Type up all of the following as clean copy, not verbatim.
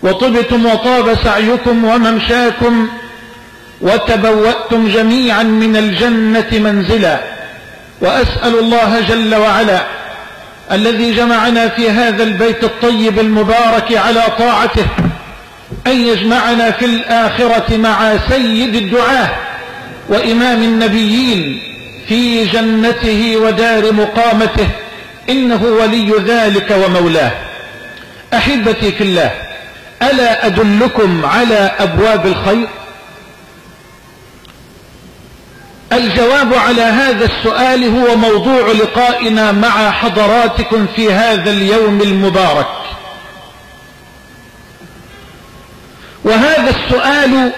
وطبتم وطاب سعيكم وممشاكم وتبوأتم جميعا من الجنة منزلا. وأسأل الله جل وعلا الذي جمعنا في هذا البيت الطيب المبارك على طاعته أن يجمعنا في الآخرة مع سيد الدعاة وإمام النبيين في جنته ودار مقامته، إنه ولي ذلك ومولاه. أحبتي في الله، ألا أدلكم على أبواب الخير؟ الجواب على هذا السؤال هو موضوع لقائنا مع حضراتكم في هذا اليوم المبارك. وهذا السؤال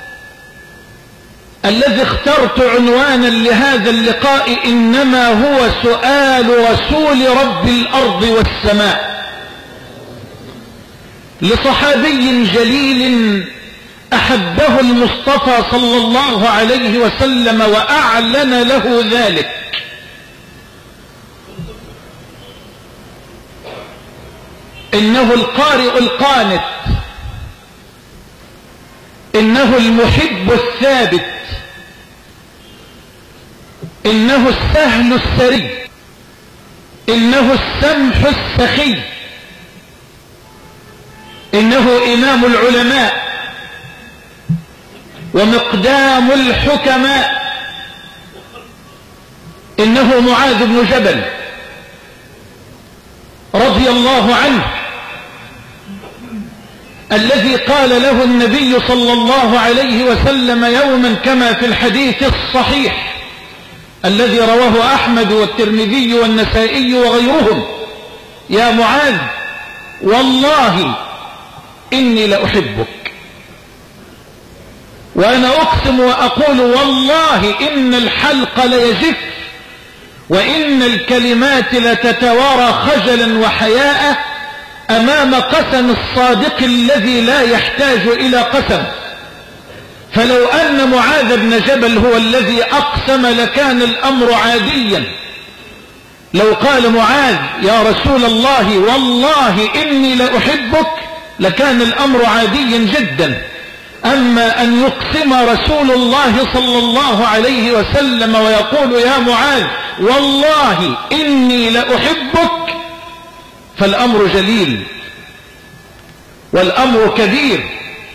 الذي اخترت عنوانا لهذا اللقاء إنما هو سؤال رسول رب الأرض والسماء لصحابي جليل أحبه المصطفى صلى الله عليه وسلم وأعلن له ذلك. إنه القارئ القانت، إنه المحب الثابت، إنه السهل السري، إنه السمح السخي، إنه إمام العلماء ومقدام الحكماء، إنه معاذ بن جبل رضي الله عنه، الذي قال له النبي صلى الله عليه وسلم يوما كما في الحديث الصحيح الذي رواه أحمد والترمذي والنسائي وغيرهم: يا معاذ والله إني لأحبك. وأنا أقسم وأقول والله إن الحلق ليجف وإن الكلمات لتتوارى خجلا وحياء أمام قسم الصادق الذي لا يحتاج إلى قسم. فلو أن معاذ بن جبل هو الذي أقسم لكان الأمر عاديا. لو قال معاذ يا رسول الله والله إني لأحبك لكان الأمر عاديا جدا. أما أن يقسم رسول الله صلى الله عليه وسلم ويقول يا معاذ والله إني لأحبك فالأمر جليل والأمر كبير.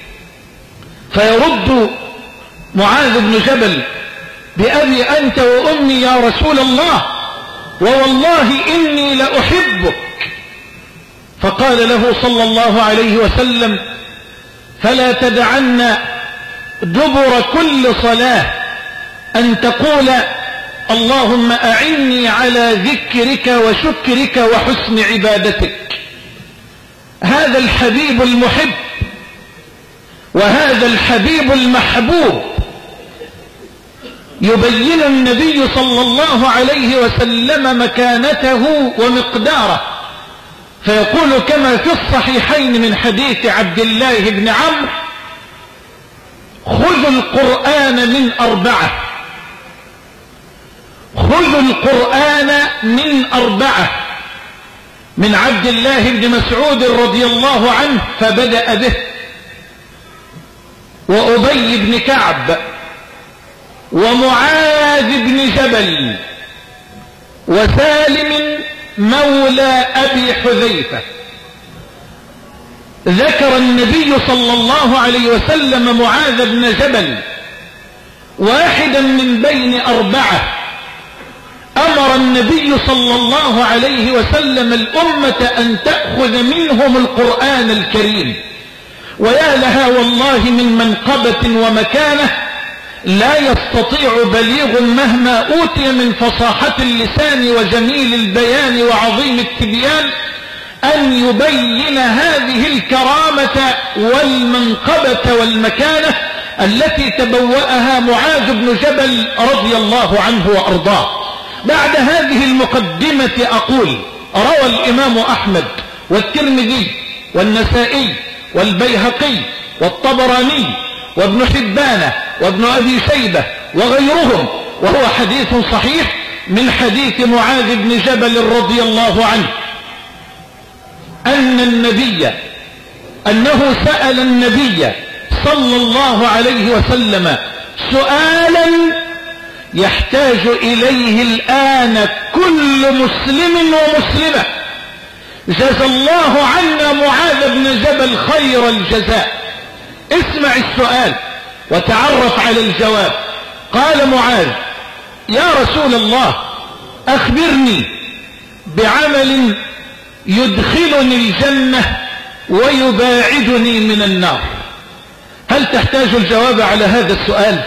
فيرد معاذ بن جبل بأبي أنت وأمي يا رسول الله ووالله إني لأحبك. فقال له صلى الله عليه وسلم فلا تدعن دبر كل صلاة أن تقول اللهم أعني على ذكرك وشكرك وحسن عبادتك. هذا الحبيب المحب وهذا الحبيب المحبوب يبين النبي صلى الله عليه وسلم مكانته ومقداره، فيقول كما في الصحيحين من حديث عبد الله بن عمرو: خذوا القرآن من أربعة، خذوا القرآن من أربعة، من عبد الله بن مسعود رضي الله عنه فبدأ به، وأبي بن كعب، ومعاذ بن جبل، وسالم مولى أبي حذيفة. ذكر النبي صلى الله عليه وسلم معاذ بن جبل واحدا من بين أربعة أمر النبي صلى الله عليه وسلم الأمة أن تأخذ منهم القرآن الكريم. ويا لها والله من منقبة ومكانة لا يستطيع بليغ مهما أوتي من فصاحة اللسان وجميل البيان وعظيم التبيان أن يبين هذه الكرامة والمنقبة والمكانة التي تبوأها معاذ بن جبل رضي الله عنه وأرضاه. بعد هذه المقدمة أقول: روى الإمام أحمد والترمذي والنسائي والبيهقي والطبراني وابن حبان وابن أبي شيبة وغيرهم، وهو حديث صحيح من حديث معاذ بن جبل رضي الله عنه، أن النبي أنه سأل النبي صلى الله عليه وسلم سؤالا يحتاج إليه الآن كل مسلم ومسلمة. جزى الله عنا معاذ بن جبل خير الجزاء. اسمع السؤال وتعرف على الجواب. قال معاذ: يا رسول الله، أخبرني بعمل يدخلني الجنة ويباعدني من النار. هل تحتاج الجواب على هذا السؤال؟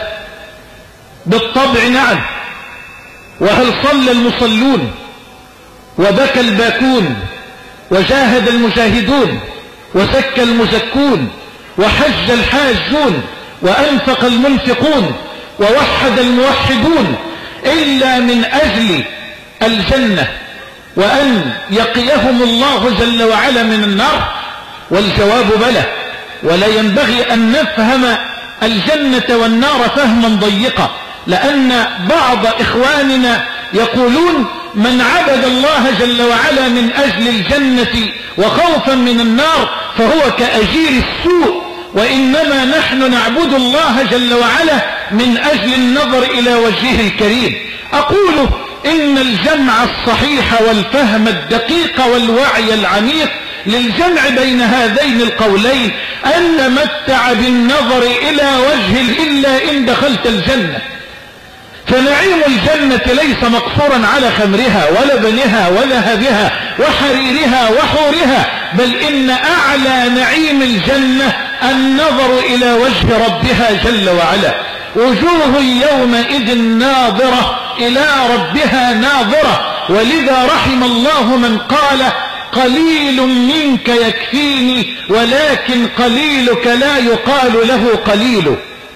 بالطبع نعم. وهل صلى المصلون وبكى الباكون وجاهد المجاهدون وزكى المزكون وحج الحاجون وأنفق المنفقون ووحد الموحدون إلا من أجل الجنة وأن يقيهم الله جل وعلا من النار؟ والجواب بلى. ولا ينبغي أن نفهم الجنة والنار فهما ضيقا، لأن بعض إخواننا يقولون من عبد الله جل وعلا من أجل الجنة وخوفا من النار فهو كأجير السوء، وإنما نحن نعبد الله جل وعلا من أجل النظر إلى وجهه الكريم. أقول إن الجمع الصحيح والفهم الدقيق والوعي العميق للجمع بين هذين القولين أن نمتع بالنظر إلى وجه إلا إن دخلت الجنة. فنعيم الجنة ليس مقصورا على خمرها ولبنها وذهبها وحريرها وحورها، بل إن أعلى نعيم الجنة النظر إلى وجه ربها جل وعلا. وجوه يومئذ ناظرة إلى ربها ناظرة. ولذا رحم الله من قال: قليل منك يكفيني ولكن قليلك لا يقال له قليل.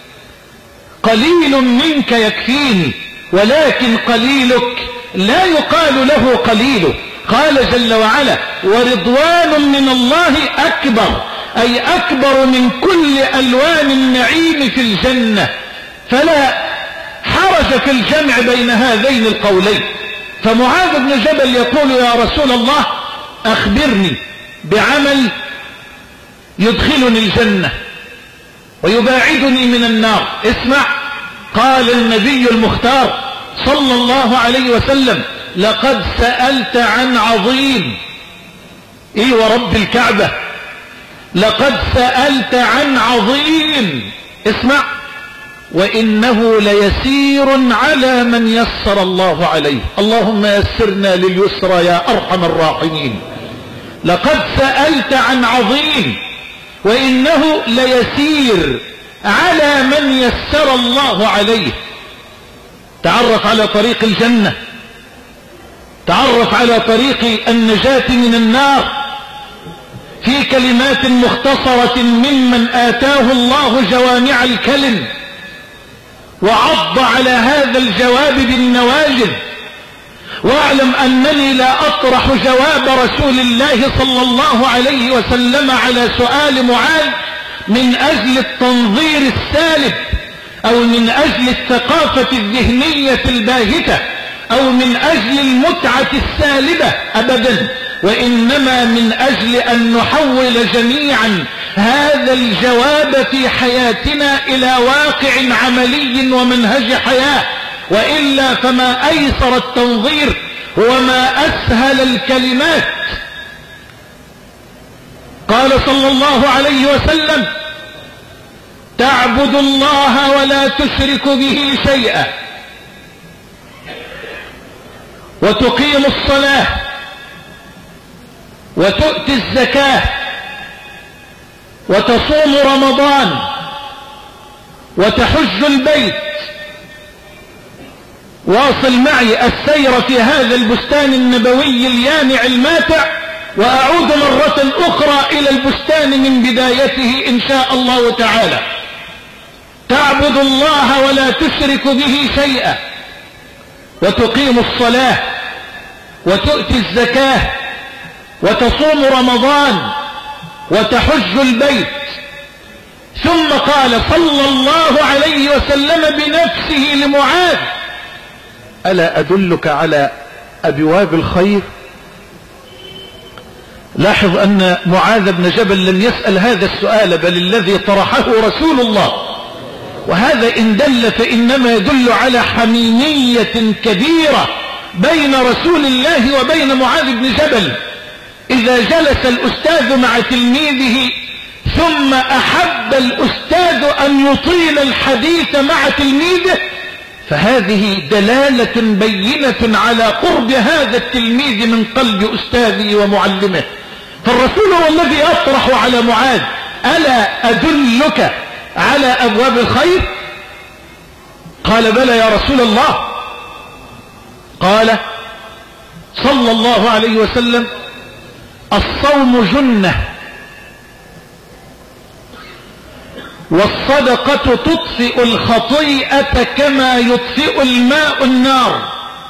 قليل منك يكفيني ولكن قليلك لا يقال له قليل. قال جل وعلا: ورضوان من الله أكبر، أي أكبر من كل ألوان النعيم في الجنة. فلا حرج في الجمع بين هذين القولين. فمعاذ بن جبل يقول: يا رسول الله، أخبرني بعمل يدخلني الجنة ويباعدني من النار. اسمع. قال النبي المختار صلى الله عليه وسلم: لقد سألت عن عظيم. ايه ورب الكعبة، لقد سألت عن عظيم. اسمع: وإنه ليسير على من يسر الله عليه. اللهم يسرنا لليسرى يا أرحم الراحمين. لقد سألت عن عظيم وإنه ليسير على من يسر الله عليه. تعرف على طريق الجنة، تعرف على طريق النجاة من النار في كلمات مختصرة ممن آتاه الله جوامع الكلم وعض على هذا الجواب بالنواجذ. واعلم أنني لا أطرح جواب رسول الله صلى الله عليه وسلم على سؤال معاذ من أجل التنظير السالب أو من أجل الثقافة الذهنية الباهتة أو من أجل المتعة السالبة أبدا، وإنما من أجل أن نحول جميعا هذا الجواب في حياتنا إلى واقع عملي ومنهج حياة. وإلا فما أيسر التنظير وما أسهل الكلمات. قال صلى الله عليه وسلم: تعبد الله ولا تشرك به شيئا وتقيم الصلاة وتؤتي الزكاة وتصوم رمضان وتحج البيت. واصل معي السير في هذا البستان النبوي اليانع الماتع، وأعود مرة أخرى إلى البستان من بدايته إن شاء الله تعالى. تعبد الله ولا تشرك به شيئا وتقيم الصلاة وتؤتي الزكاة وتصوم رمضان وتحج البيت. ثم قال صلى الله عليه وسلم بنفسه لمعاذ: ألا أدلك على أبواب الخير؟ لاحظ أن معاذ بن جبل لم يسأل هذا السؤال، بل الذي طرحه رسول الله، وهذا إن دل فإنما يدل على حميمية كبيرة بين رسول الله وبين معاذ بن جبل. إذا جلس الأستاذ مع تلميذه ثم أحب الأستاذ أن يطيل الحديث مع تلميذه، فهذه دلالة بينة على قرب هذا التلميذ من قلب أستاذه ومعلمه. فالرسول هو الذي يطرح على معاذ: ألا أدلك على أبواب الخير؟ قال: بلى يا رسول الله. قال صلى الله عليه وسلم: الصوم جنة، والصدقة تطفئ الخطيئة كما يطفئ الماء النار،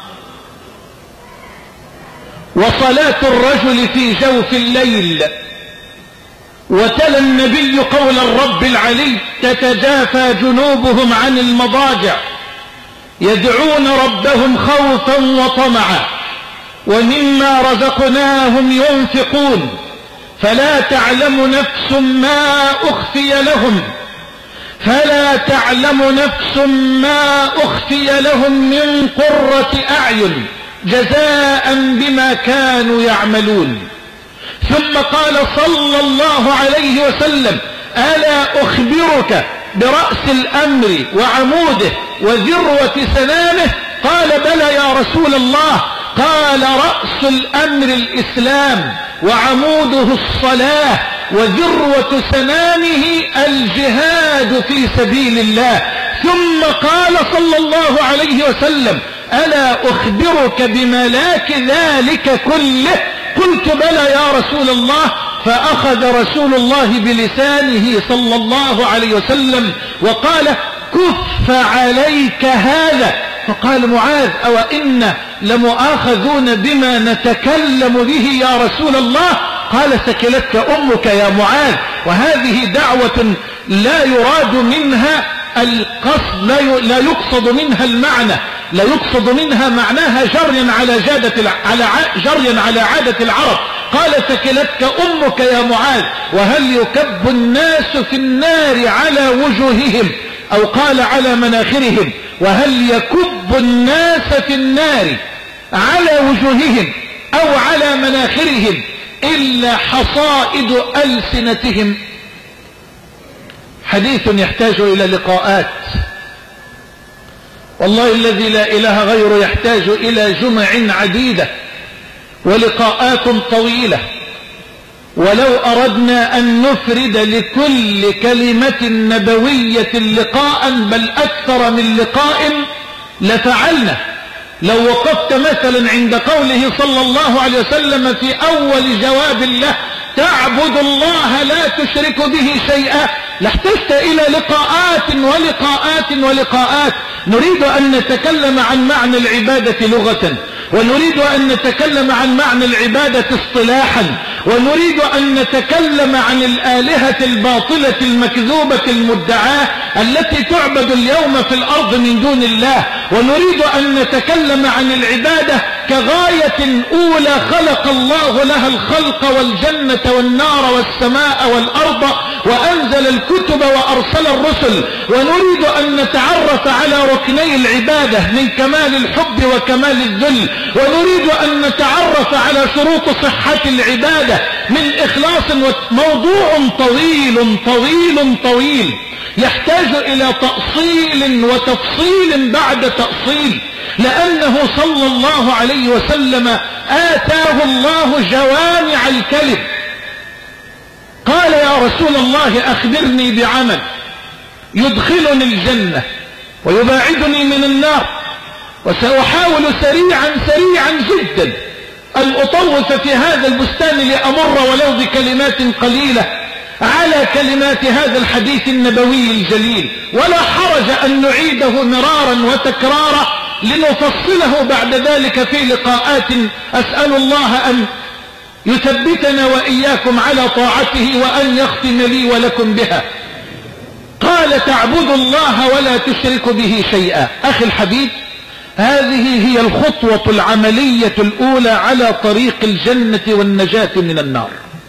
وصلاة الرجل في جوف الليل. وتلا النبي قول الرب العلي: تتجافى جنوبهم عن المضاجع يدعون ربهم خوفا وطمعا ومما رزقناهم ينفقون فلا تعلم نفس ما أخفي لهم من قرة أعين جزاء بما كانوا يعملون. ثم قال صلى الله عليه وسلم: ألا أخبرك برأس الأمر وعموده وذروة سنامه؟ قال: بلى يا رسول الله. قال: رأس الأمر الإسلام، وعموده الصلاة، وذروة سنامه الجهاد في سبيل الله. ثم قال صلى الله عليه وسلم: ألا أخبرك بملاك ذلك كله؟ قلت: بلى يا رسول الله. فأخذ رسول الله بلسانه صلى الله عليه وسلم وقال: كف عليك هذا. فقال معاذ: أو إنا لمؤاخذون بما نتكلم به يا رسول الله؟ قال: ثكلتك أمك يا معاذ. وهذه دعوة لا يراد منها القصد، لا يقصد منها المعنى، لا يقصد منها معناها جريا على عادة العرب. قال: ثكلتك أمك يا معاذ. وهل يكب الناس في النار على وجوههم، أو قال على مناخرهم: وهل يكب الناس في النار على وجوههم أو على مناخرهم إلا حصائد ألسنتهم؟ حديث يحتاج إلى لقاءات، والله الذي لا إله غيره يحتاج إلى جمع عديدة ولقاءات طويلة. ولو أردنا أن نفرد لكل كلمة نبوية لقاء، بل أكثر من لقاء، لفعلنا. لو وقفت مثلا عند قوله صلى الله عليه وسلم في أول جواب له: تعبد الله لا تشرك به شيئا، لاحتجت إلى لقاءات ولقاءات ولقاءات. نريد أن نتكلم عن معنى العبادة لغة، ونريد أن نتكلم عن معنى العبادة اصطلاحا، ونريد أن نتكلم عن الآلهة الباطلة المكذوبة المدعاة التي تعبد اليوم في الأرض من دون الله، ونريد أن نتكلم عن العبادة كغاية أولى خلق الله لها الخلق والجنة والنار والسماء والأرض، وأنزل الكتب وأرسل الرسل. ونريد أن نتعرف على ركني العبادة من كمال الحب وكمال الذل، ونريد أن نتعرف على شروط صحة العبادة من إخلاص. موضوع طويل طويل طويل يحتاج إلى تأصيل وتفصيل بعد تأصيل، لأنه صلى الله عليه وسلم آتاه الله جوامع الكلم. قال: يا رسول الله أخبرني بعمل يدخلني الجنة ويباعدني من النار، وسأحاول سريعا جدا أن أطوف في هذا البستان لأمر ولو بكلمات قليلة على كلمات هذا الحديث النبوي الجليل، ولا حرج أن نعيده مرارا وتكرارا لنفصله بعد ذلك في لقاءات. أسأل الله أن يثبتنا وإياكم على طاعته، وأن يختم لي ولكم بها. قال: تعبد الله ولا تشرك به شيئا. أخي الحبيب، هذه هي الخطوة العملية الأولى على طريق الجنة والنجاة من النار.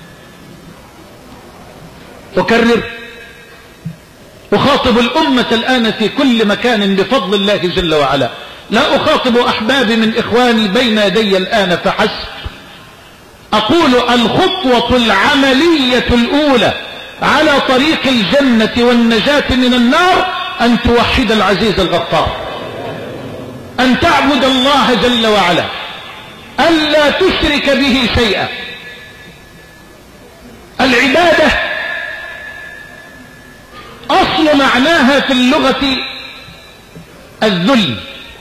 أكرر، أخاطب الأمة الآن في كل مكان بفضل الله جل وعلا، لا أخاطب أحبابي من إخواني بين يدي الآن فحسب. أقول الخطوة العملية الأولى على طريق الجنة والنجاة من النار أن توحد العزيز الغفار، أن تعبد الله جل وعلا، ألا تشرك به شيئا. العبادة أصل معناها في اللغة الذل.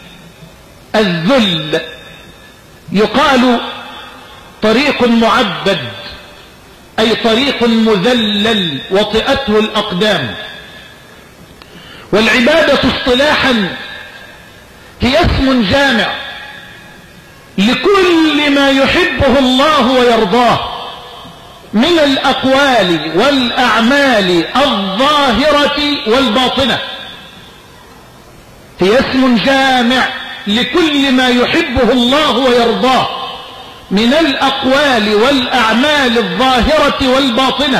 الذل يقال طريق معبد، أي طريق مذلل وطئته الأقدام. والعبادة اصطلاحا هي اسم جامع لكل ما يحبه الله ويرضاه من الأقوال والأعمال الظاهرة والباطنة. هي اسم جامع لكل ما يحبه الله ويرضاه من الأقوال والأعمال الظاهرة والباطنة،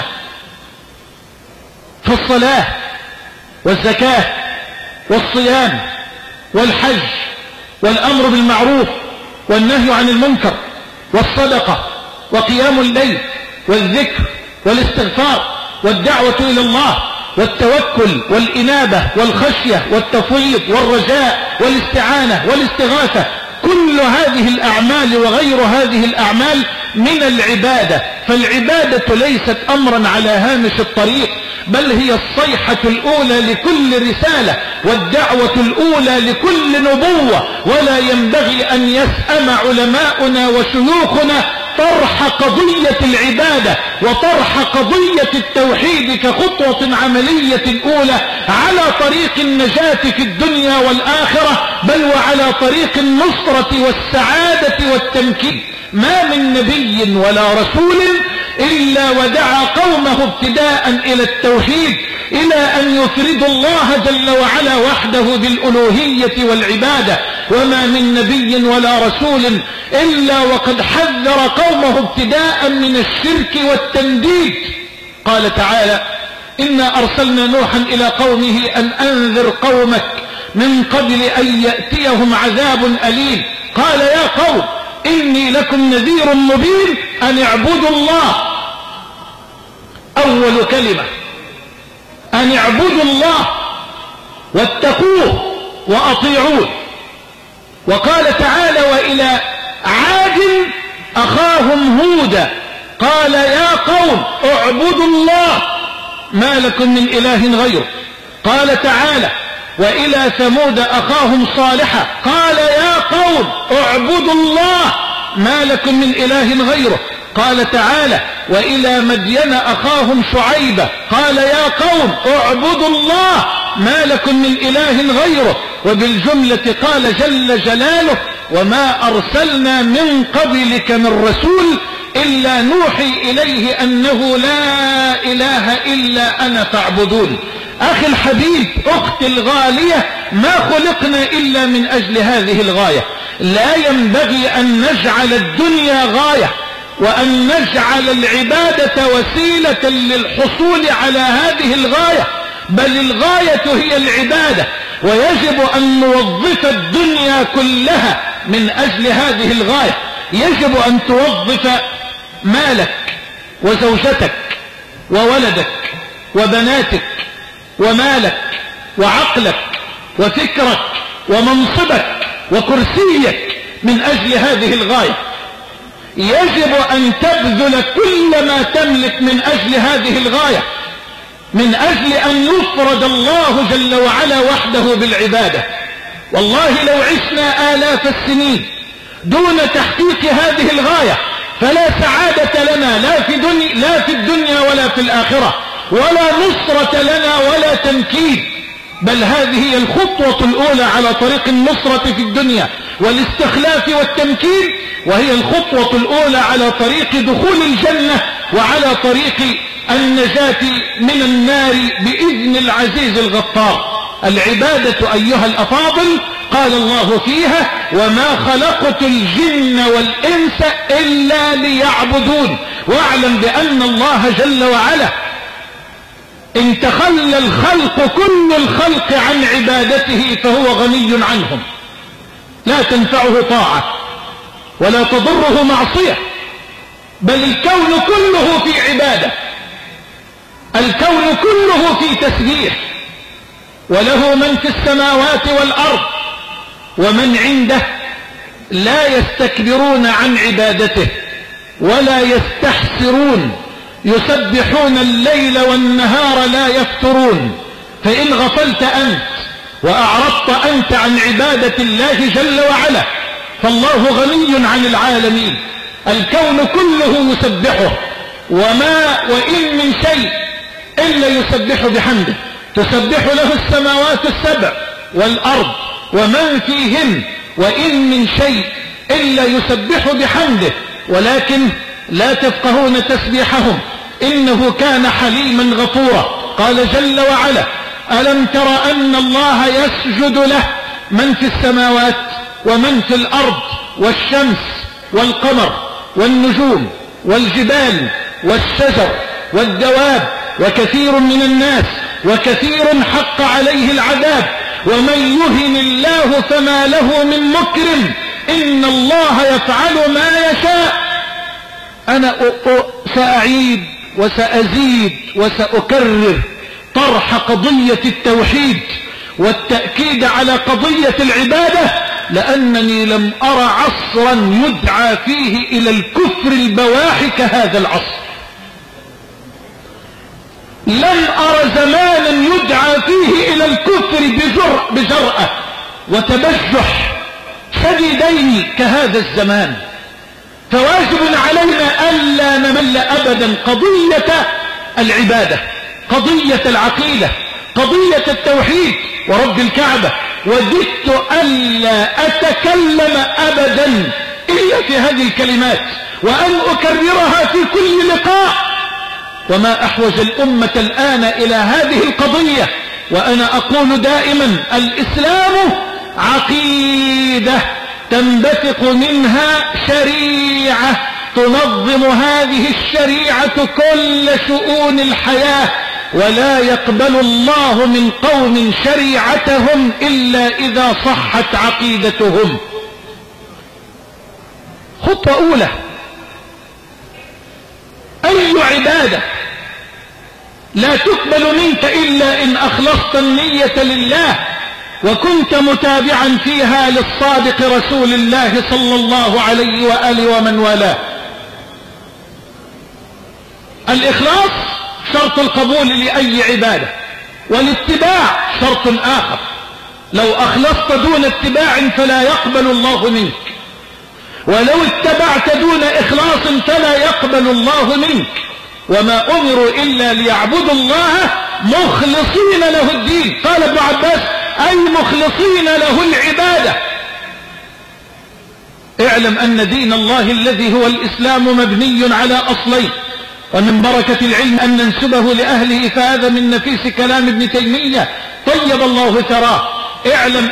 فالصلاة والزكاة والصيام والحج والأمر بالمعروف والنهي عن المنكر والصدقة وقيام الليل والذكر والاستغفار والدعوة إلى الله والتوكل والإنابة والخشية والتفويض والرجاء والاستعانة والاستغاثة، كل هذه الأعمال وغير هذه الأعمال من العبادة. فالعبادة ليست أمرا على هامش الطريق، بل هي الصيحة الأولى لكل رسالة والدعوة الأولى لكل نبوة. ولا ينبغي أن يسأم علماؤنا وشيوخنا طرح قضية العبادة وطرح قضية التوحيد كخطوة عملية أولى على طريق النجاة في الدنيا والآخرة، بل وعلى طريق النصرة والسعادة والتمكين. ما من نبي ولا رسول إلا ودعا قومه ابتداء إلى التوحيد، إلى أن يفردوا الله جل وعلا وحده بالألوهية والعبادة. وما من نبي ولا رسول إلا وقد حذر قومه ابتداء من الشرك والتنديد. قال تعالى: إنا أرسلنا نوحا إلى قومه أن أنذر قومك من قبل أن يأتيهم عذاب أليم. قال: يا قوم إني لكم نذير مبين أن اعبدوا الله. أول كلمة أن اعبدوا الله واتقوه وأطيعوه. وقال تعالى: وإلى عاد أخاهم هودا قال: يا قوم اعبدوا الله ما لكم من إله غيره. قال تعالى: وإلى ثمود أخاهم صالحا قال: يا قوم اعبدوا الله ما لكم من إله غيره. قال تعالى: وإلى مدين أخاهم شعيبا قال: يا قوم اعبدوا الله ما لكم من إله غيره. وبالجملة قال جل جلاله: وما أرسلنا من قبلك من رسول إلا نوحي إليه أنه لا إله إلا أنا فاعبدون. أخي الحبيب، أختي الغالية، ما خلقنا إلا من أجل هذه الغاية. لا ينبغي أن نجعل الدنيا غاية وأن نجعل العبادة وسيلة للحصول على هذه الغاية، بل الغاية هي العبادة. ويجب أن نوظف الدنيا كلها من أجل هذه الغاية. يجب أن توظف مالك وزوجتك وولدك وبناتك ومالك وعقلك وفكرك ومنصبك وكرسيك من أجل هذه الغاية. يجب أن تبذل كل ما تملك من أجل هذه الغاية، من أجل أن يفرد الله جل وعلا وحده بالعبادة. والله لو عشنا آلاف السنين دون تحقيق هذه الغاية فلا سعادة لنا لا في الدنيا ولا في الآخرة، ولا نصرة لنا ولا تمكين. بل هذه هي الخطوة الأولى على طريق النصرة في الدنيا والاستخلاف والتمكين، وهي الخطوة الأولى على طريق دخول الجنة وعلى طريق النجاة من النار بإذن العزيز الغفار. العبادة أيها الأفاضل قال الله فيها وما خلقت الجن والإنس إلا ليعبدون. واعلم بأن الله جل وعلا إن تخلى الخلق كل الخلق عن عبادته فهو غني عنهم، لا تنفعه طاعة ولا تضره معصية، بل الكون كله في عبادة، الكون كله في تسبيح، وله من في السماوات والأرض ومن عنده لا يستكبرون عن عبادته ولا يستحسرون، يسبحون الليل والنهار لا يفترون. فإن غفلت أنت وأعرضت أنت عن عبادة الله جل وعلا فالله غني عن العالمين، الكون كله يسبحه، وإن من شيء إلا يسبح بحمده، تسبح له السماوات السبع والأرض ومن فيهن، وإن من شيء إلا يسبح بحمده ولكن لا تفقهون تسبيحهم إنه كان حليما غفورا. قال جل وعلا ألم تر أن الله يسجد له من في السماوات ومن في الأرض والشمس والقمر والنجوم والجبال والشجر والدواب وكثير من الناس وكثير حق عليه العذاب ومن يهن الله فما له من مكرم إن الله يفعل ما يشاء. أنا سأعيد وسأزيد وسأكرر طرح قضية التوحيد والتأكيد على قضية العبادة، لأنني لم أرى عصرا يدعى فيه إلى الكفر البواح كهذا العصر، لم أرى زمانا يدعى فيه إلى الكفر بجرأة وتبجح شديدين كهذا الزمان. فواجب علينا ألا نمل أبدا قضية العبادة، قضية العقيدة، قضية التوحيد ورب الكعبة. وددت ألا أتكلم أبدا إلا في هذه الكلمات وأن أكررها في كل لقاء، وما أحوج الأمة الآن إلى هذه القضية. وأنا أقول دائما الإسلام عقيدة تنبثق منها شريعة تنظم هذه الشريعة كل شؤون الحياة، ولا يقبل الله من قوم شريعتهم إلا إذا صحت عقيدتهم. خطوة أولى، أي عبادة لا تقبل منك إلا إن أخلصت النية لله وكنت متابعا فيها للصادق رسول الله صلى الله عليه وآله ومن والاه. الإخلاص شرط القبول لأي عبادة، والاتباع شرط آخر. لو أخلصت دون اتباع فلا يقبل الله منك، ولو اتبعت دون إخلاص فلا يقبل الله منك. وما أمروا إلا ليعبدوا الله مخلصين له الدين. قال ابن عباس أي مخلصين له العبادة. اعلم أن دين الله الذي هو الإسلام مبني على أصلين، ومن بركة العلم أن ننسبه لأهله، فهذا من نفيس كلام ابن تيمية طيب الله ثراه. اعلم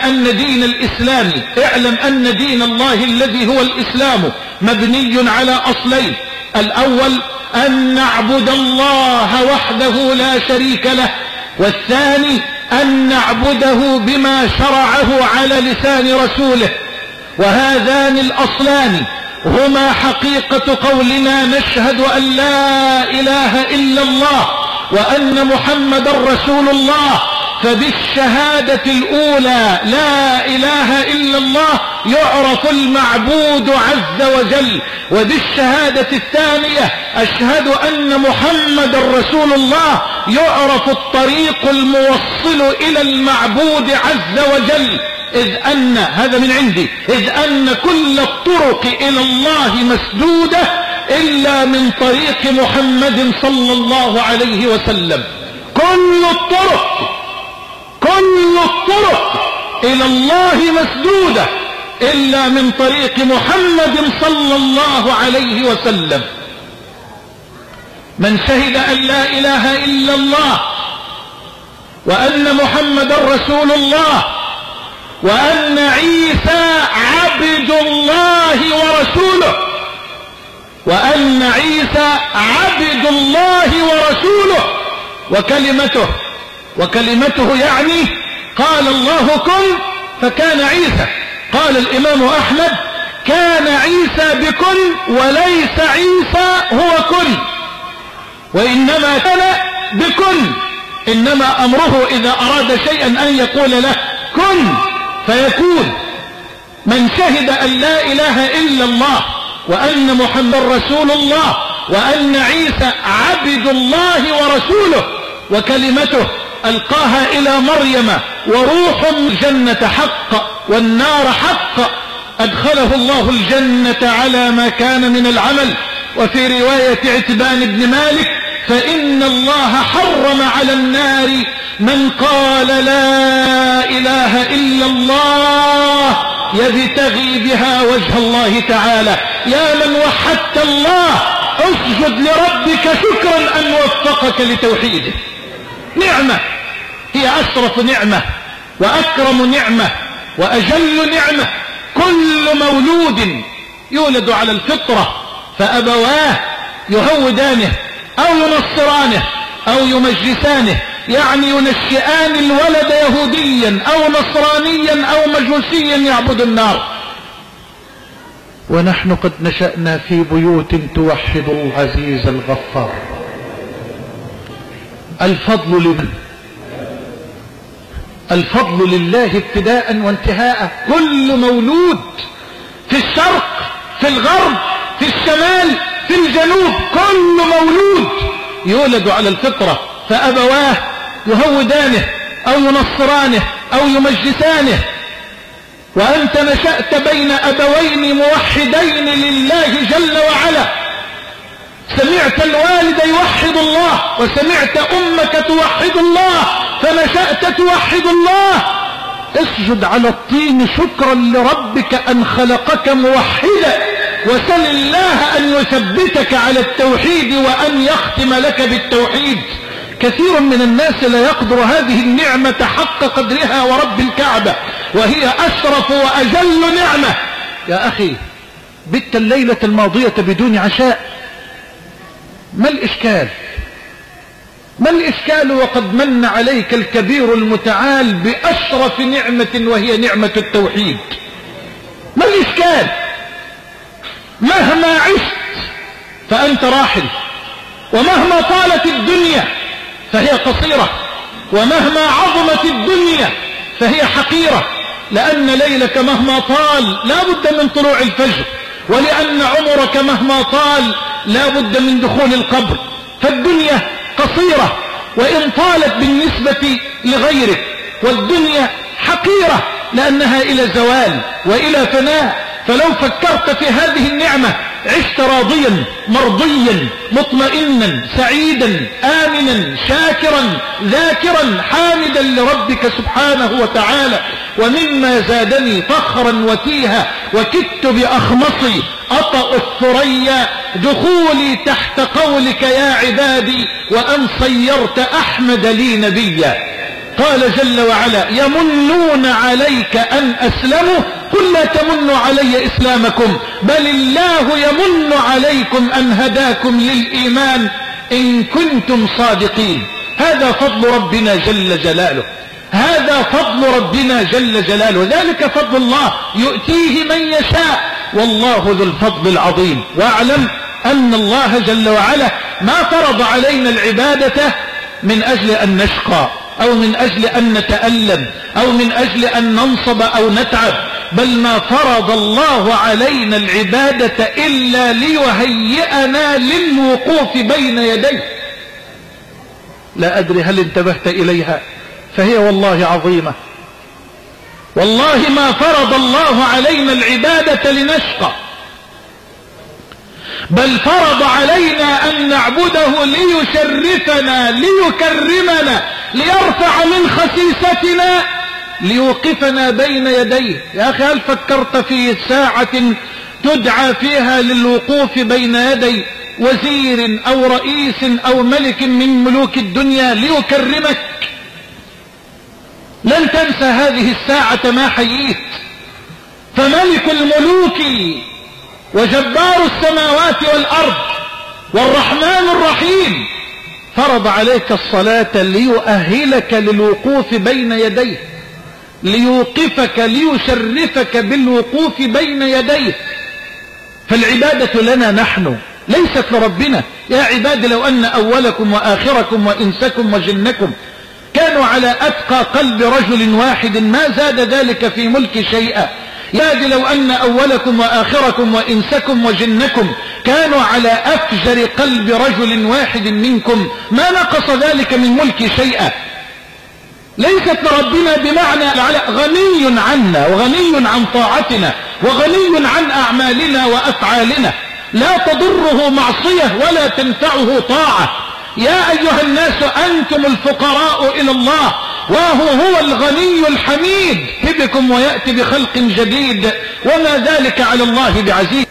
أن دين الله الذي هو الإسلام مبني على أصلين. الأول أن نعبد الله وحده لا شريك له، والثاني أن نعبده بما شرعه على لسان رسوله. وهذان الأصلان هما حقيقة قولنا نشهد أن لا إله إلا الله وأن محمد رسول الله. فبالشهادة الأولى لا إله إلا الله يعرف المعبود عز وجل، وبالشهادة الثانية أشهد أن محمد رسول الله يعرف الطريق الموصل إلى المعبود عز وجل. إذ أن كل الطرق إلى الله مسدودة إلا من طريق محمد صلى الله عليه وسلم. كل الطرق إلى الله مسدودة إلا من طريق محمد صلى الله عليه وسلم. من شهد أن لا إله إلا الله وأن محمد رسول الله وأن عيسى عبد الله ورسوله، وأن عيسى عبد الله ورسوله وكلمته يعني قال الله كن فكان عيسى. قال الإمام أحمد كان عيسى بكن وليس عيسى هو كن، وإنما كان بكن، إنما أمره إذا أراد شيئا أن يقول له كن فيكون. من شهد أن لا إله إلا الله وأن محمد رسول الله وأن عيسى عبد الله ورسوله وكلمته ألقاها إلى مريم وروح الجنة حق والنار حق، أدخله الله الجنة على ما كان من العمل. وفي رواية عتبان بن مالك فإن الله حرم على النار من قال لا إله إلا الله يبتغي بها وجه الله تعالى. يا من وحدت الله اسجد لربك شكرا أن وفقك لتوحيده. نعمة هي أشرف نعمة وأكرم نعمة وأجل نعمة. كل مولود يولد على الفطرة فأبواه يهودانه أو ينصرانه أو يمجسانه، يعني ينشئان الولد يهوديا أو نصرانيا أو مجوسيا يعبد النار. ونحن قد نشأنا في بيوت توحد العزيز الغفار. الفضل لمن؟ الفضل لله ابتداء وانتهاء. كل مولود في الشرق في الغرب في الشمال في الجنوب، كل مولود يولد على الفطرة فأبواه يهودانه أو ينصرانه أو يمجسانه. وأنت نشأت بين أبوين موحدين لله جل وعلا، سمعت الوالد يوحد الله وسمعت أمك توحد الله فنشأت توحد الله. اسجد على الطين شكرا لربك أن خلقك موحدا، وسل الله أن يثبتك على التوحيد وأن يختم لك بالتوحيد. كثير من الناس لا يقدر هذه النعمة حق قدرها ورب الكعبة، وهي أشرف وأجل نعمة. يا أخي بت الليلة الماضية بدون عشاء، ما الإشكال؟ ما الإشكال وقد من عليك الكبير المتعال بأشرف نعمة وهي نعمة التوحيد؟ ما الإشكال؟ مهما عشت فأنت راحل، ومهما طالت الدنيا فهي قصيرة، ومهما عظمت الدنيا فهي حقيرة، لأن ليلك مهما طال لا بد من طلوع الفجر، ولأن عمرك مهما طال لا بد من دخول القبر. فالدنيا قصيرة وإن طالت بالنسبة لغيرك، والدنيا حقيرة لأنها إلى زوال وإلى فناء. فلو فكرت في هذه النعمة عشت راضيا مرضيا مطمئنا سعيدا آمنا شاكرا ذاكرا حامدا لربك سبحانه وتعالى. ومما زادني فخرا وتيها وكدت بأخمصي أطأ الثريا دخولي تحت قولك يا عبادي وأن صيرت أحمد لي نبيا. قال جل وعلا يمنون عليك أن أسلموا قل لا تمنوا علي إسلامكم بل الله يمن عليكم أن هداكم للإيمان إن كنتم صادقين. هذا فضل ربنا جل جلاله، هذا فضل ربنا جل جلاله، ذلك فضل الله يؤتيه من يشاء والله ذو الفضل العظيم. واعلم أن الله جل وعلا ما فرض علينا العبادة من أجل أن نشقى أو من أجل أن نتألم أو من أجل أن ننصب أو نتعب، بل ما فرض الله علينا العبادة إلا ليهيئنا للوقوف بين يديه. لا أدري هل انتبهت إليها، فهي والله عظيمة. والله ما فرض الله علينا العبادة لنشقى، بل فرض علينا أن نعبده ليشرفنا ليكرمنا ليرفع من خسيستنا ليوقفنا بين يديه. يا أخي هل فكرت في ساعة تدعى فيها للوقوف بين يدي وزير أو رئيس أو ملك من ملوك الدنيا ليكرمك؟ لن تنسى هذه الساعة ما حييت. فملك الملوك وجبار السماوات والأرض والرحمن الرحيم فرض عليك الصلاة ليؤهلك للوقوف بين يديه، ليوقفك ليشرفك بالوقوف بين يديه. فالعبادة لنا نحن ليست لربنا. يا عباد لو أن أولكم وآخركم وإنسكم وجنكم كانوا على أتقى قلب رجل واحد ما زاد ذلك في ملك شيئا. يا عباد لو أن أولكم وآخركم وإنسكم وجنكم كانوا على أفجر قلب رجل واحد منكم ما نقص ذلك من ملك شيئا. ليست لربنا بمعنى غني عنا وغني عن طاعتنا وغني عن أعمالنا وأفعالنا، لا تضره معصية ولا تنفعه طاعة. يا أيها الناس أنتم الفقراء إلى الله وهو الغني الحميد بكم ويأتي بخلق جديد وما ذلك على الله بعزيز.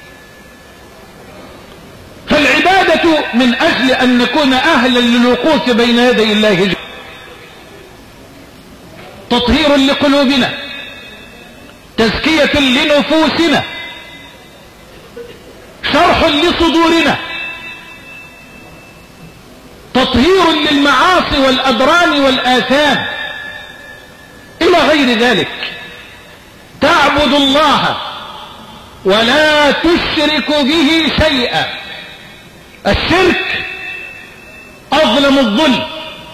فالعبادة من أجل أن نكون أهلا للوقوف بين يدي الله جل، تطهير لقلوبنا، تزكية لنفوسنا، شرح لصدورنا، تطهير للمعاصي والأدران والآثام إلى غير ذلك. تعبد الله ولا تشرك به شيئا. الشرك أظلم الظلم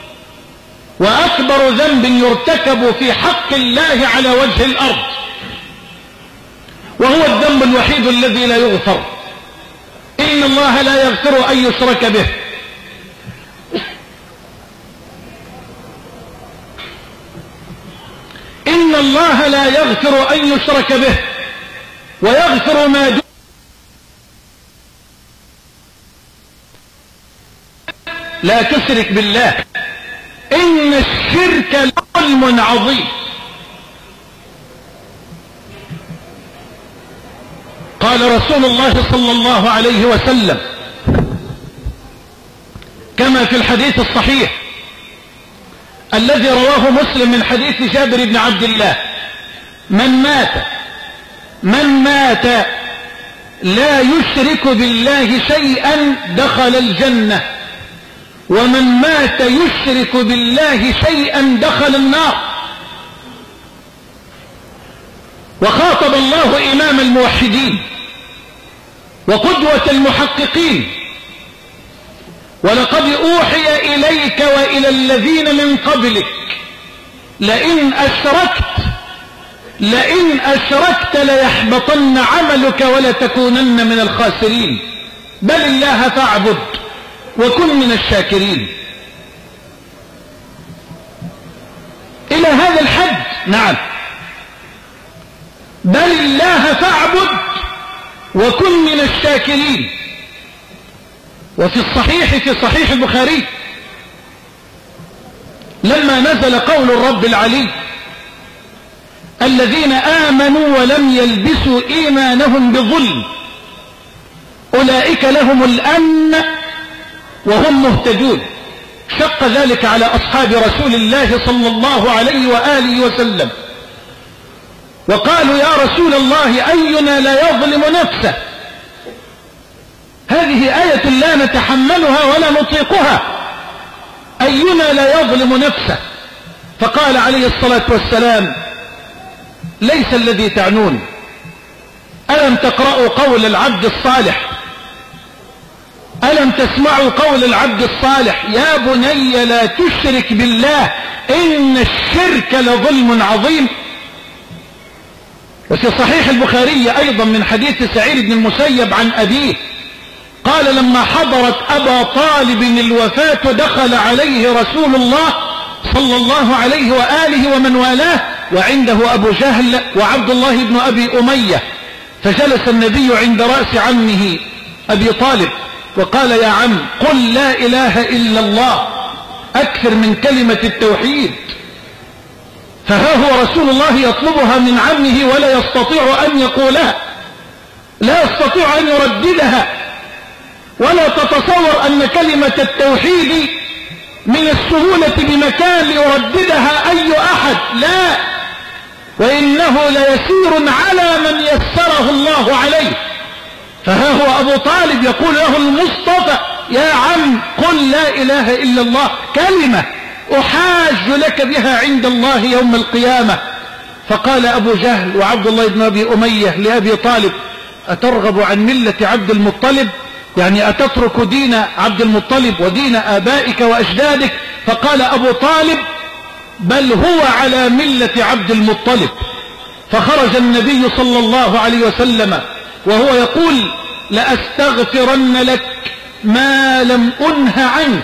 وأكبر ذنب يرتكب في حق الله على وجه الأرض، وهو الذنب الوحيد الذي لا يغفر. إن الله لا يغفر أن يشرك به إن الله لا يغفر أن يشرك به ويغفر ما دون لا تشرك بالله. إن الشرك ظلم عظيم. قال رسول الله صلى الله عليه وسلم كما في الحديث الصحيح الذي رواه مسلم من حديث جابر بن عبد الله: من مات لا يشرك بالله شيئا دخل الجنة، ومن مات يشرك بالله شيئا دخل النار. وخاطب الله إمام الموحدين وقدوة المحققين: ولقد أوحي إليك وإلى الذين من قبلك لئن أشركت ليحبطن عملك ولتكونن من الخاسرين، بل الله فاعبد وكن من الشاكرين. إلى هذا الحد. نعم، بل الله فاعبد وكن من الشاكرين. وفي الصحيح في صحيح البخاري لما نزل قول الرب العلي: الذين آمنوا ولم يلبسوا إيمانهم بظلم أولئك لهم الأمن وهم مهتدون، شق ذلك على أصحاب رسول الله صلى الله عليه وآله وسلم، وقالوا: يا رسول الله أينا لا يظلم نفسه؟ هذه آية لا نتحملها ولا نطيقها، أينا لا يظلم نفسه؟ فقال عليه الصلاة والسلام: ليس الذي تعنون. ألم تقرأوا قول العبد الصالح؟ ألم تسمعوا قول العبد الصالح: يا بني لا تشرك بالله إن الشرك لظلم عظيم. وفي صحيح البخاري أيضا من حديث سعيد بن المسيب عن أبيه قال: لما حضرت أبا طالب الوفاة دخل عليه رسول الله صلى الله عليه وآله ومن والاه وعنده أبو جهل وعبد الله بن أبي أمية، فجلس النبي عند رأس عمه أبي طالب وقال: يا عم، قل لا إله إلا الله، أكثر من كلمة التوحيد. فها هو رسول الله يطلبها من عمه ولا يستطيع أن يقولها، لا يستطيع أن يرددها، ولا تتصور أن كلمة التوحيد من السهولة بمكان ليرددها أي أحد، لا، وإنه ليسير على من يسره الله عليه. فها هو أبو طالب يقول له المصطفى: يا عم قل لا إله إلا الله، كلمة أحاج لك بها عند الله يوم القيامة. فقال أبو جهل وعبد الله بن أبي أمية لأبي طالب: أترغب عن ملة عبد المطلب؟ يعني أتترك دين عبد المطلب ودين آبائك وأجدادك؟ فقال أبو طالب: بل هو على ملة عبد المطلب. فخرج النبي صلى الله عليه وسلم وهو يقول: لأستغفرن لك ما لم أنه عنك.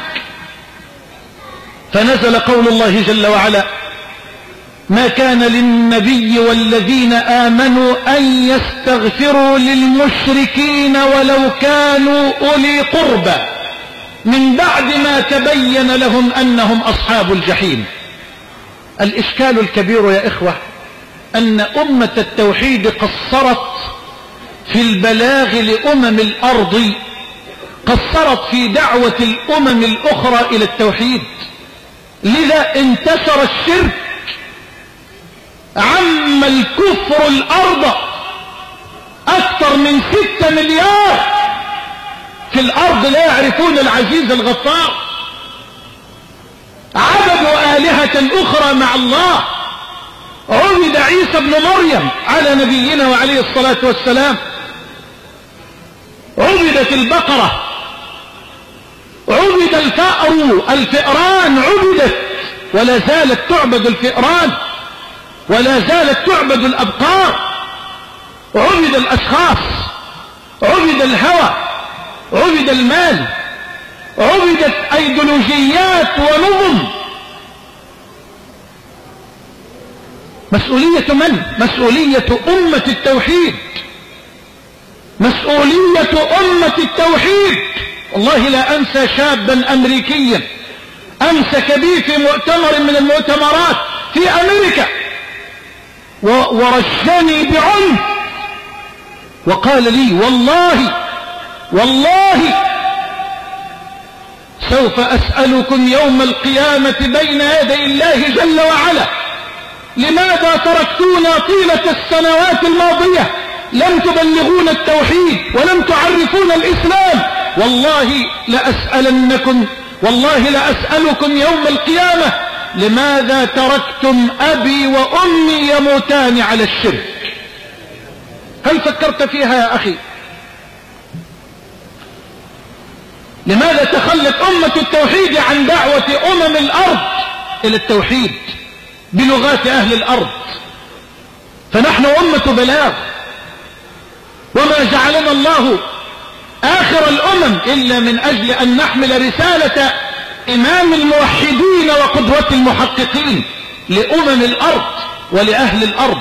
فنزل قول الله جل وعلا: ما كان للنبي والذين آمنوا أن يستغفروا للمشركين ولو كانوا أولي قربى من بعد ما تبين لهم أنهم أصحاب الجحيم. الإشكال الكبير يا إخوة أن أمة التوحيد قصرت في البلاغ لأمم الأرض، قصرت في دعوة الأمم الأخرى إلى التوحيد، لذا انتشر الشرك، عم الكفر الأرض. أكثر من 6 مليار في الأرض لا يعرفون العزيز الغفار، عبدوا آلهة أخرى مع الله. عبد عيسى بن مريم على نبينا وعليه الصلاة والسلام، عبدت البقرة، عبد الفئران عبدت، ولا زالت تعبد الفئران، ولا زالت تعبد الأبقار، عبد الأشخاص، عبد الهوى، عبد المال، عبدت أيديولوجيات ونظم. مسؤولية من؟ مسؤولية أمة التوحيد، مسؤولية أمة التوحيد. والله لا أنسى شابا أمريكيا أمسك بي في مؤتمر من المؤتمرات في أمريكا ورشني بعنف وقال لي: والله سوف أسألكم يوم القيامة بين يدي الله جل وعلا لماذا تركتونا طيلة السنوات الماضية؟ لم تبلغون التوحيد ولم تعرفون الإسلام. والله لأسألكم يوم القيامة لماذا تركتم أبي وأمي يموتان على الشرك؟ هل فكرت فيها يا أخي؟ لماذا تخلت أمة التوحيد عن دعوة الأرض إلى التوحيد بلغات أهل الأرض؟ فنحن أمة بلاغ، وما جعلنا الله آخر الأمم إلا من أجل أن نحمل رسالة إمام الموحدين وقدوة المحققين لأمم الأرض ولأهل الأرض.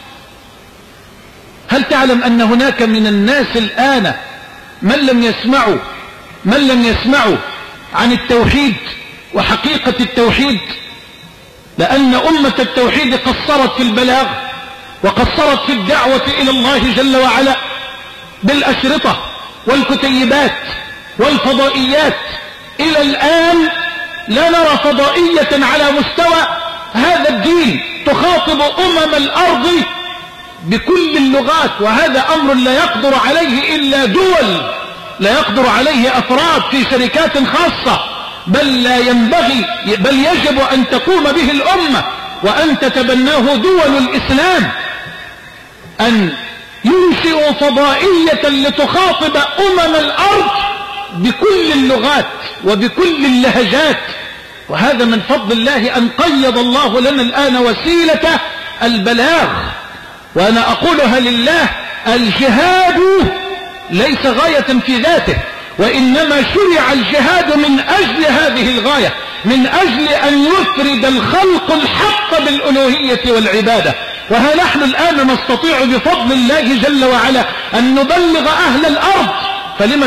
هل تعلم أن هناك من الناس الآن من لم يسمعوا عن التوحيد وحقيقة التوحيد؟ لأن أمة التوحيد قصرت في البلاغ وقصرت في الدعوة إلى الله جل وعلا بالأشرطة والكتيبات والفضائيات. إلى الآن لا نرى فضائية على مستوى هذا الدين تخاطب الأرض بكل اللغات، وهذا أمر لا يقدر عليه إلا دول، لا يقدر عليه أفراد في شركات خاصة، بل يجب أن تقوم به الأمة وأن تتبناه دول الإسلام، أن ينشئوا فضائية لتخاطب الأرض بكل اللغات وبكل اللهجات. وهذا من فضل الله أن قيض الله لنا الآن وسيلة البلاغ. وأنا أقولها لله: الجهاد ليس غاية في ذاته، وإنما شرع الجهاد من أجل هذه الغاية، من أجل أن يفرد الخلق الحق بالألوهية والعبادة. وها نحن الآن نستطيع بفضل الله جل وعلا أن نبلغ أهل الأرض. فلما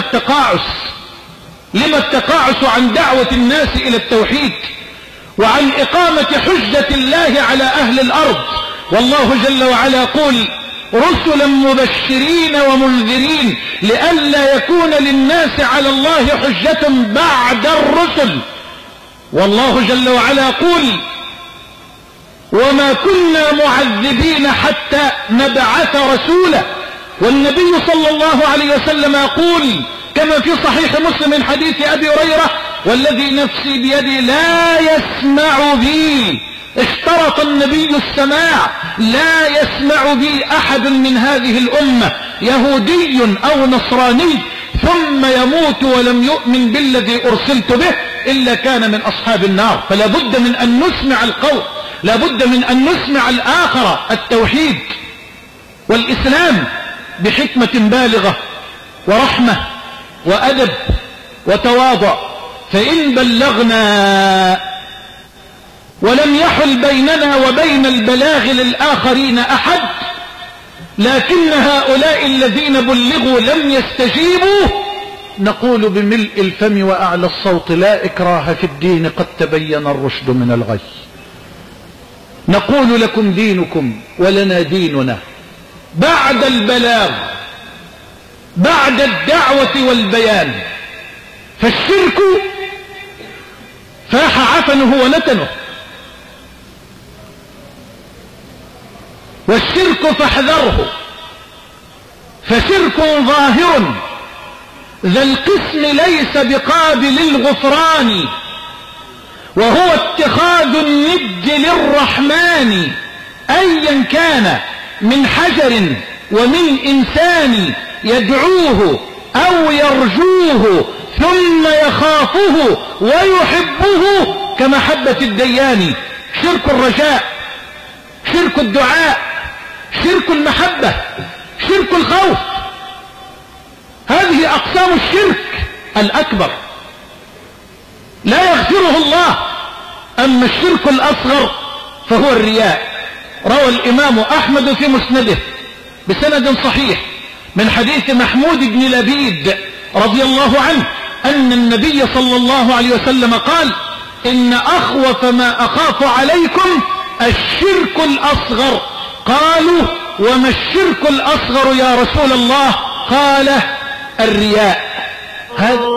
التقاعس عن دعوة الناس إلى التوحيد وعن إقامة حجة الله على أهل الأرض؟ والله جل وعلا يقول: رسلا مبشرين ومنذرين لئلا يكون للناس على الله حجة بعد الرسل والله جل وعلا يقول وما كنا معذبين حتى نبعث رسولا. والنبي صلى الله عليه وسلم يقول كما في صحيح مسلم من حديث أبي هريرة والذي نفسي بيدي لا يسمع بي، اشترط النبي السماع، لا يسمع بي أحد من هذه الأمة يهودي أو نصراني ثم يموت ولم يؤمن بالذي أرسلت به إلا كان من أصحاب النار. فلا بد من أن نسمع القول، لا بد من أن نسمع الآخرة، التوحيد والإسلام بحكمة بالغة ورحمة وأدب وتواضع. فإن بلغنا ولم يحل بيننا وبين البلاغ للآخرين أحد، لكن هؤلاء الذين بلغوا لم يستجيبوا، نقول بملء الفم وأعلى الصوت لا إكراه في الدين قد تبين الرشد من الغي. نقول لكم دينكم ولنا ديننا. بعد البلاغ، بعد الدعوة والبيان، فالشرك فاح عفنه ونتنه، والشرك فاحذره، فشرك ظاهر ذا القسم ليس بقابل الغفران، وهو اتخاذ الند للرحمن أيا كان من حجر ومن إنسان يدعوه أو يرجوه ثم يخافه ويحبه كمحبة الديان. شرك الرجاء، شرك الدعاء، شرك المحبة، شرك الخوف، هذه أقسام الشرك الأكبر لا يغفره الله. أما الشرك الأصغر فهو الرياء. روى الإمام أحمد في مسنده بسند صحيح من حديث محمود بن لبيد رضي الله عنه أن النبي صلى الله عليه وسلم قال إن أخوف ما أخاف عليكم الشرك الأصغر. قالوا وما الشرك الأصغر يا رسول الله؟ قال الرياء. هذا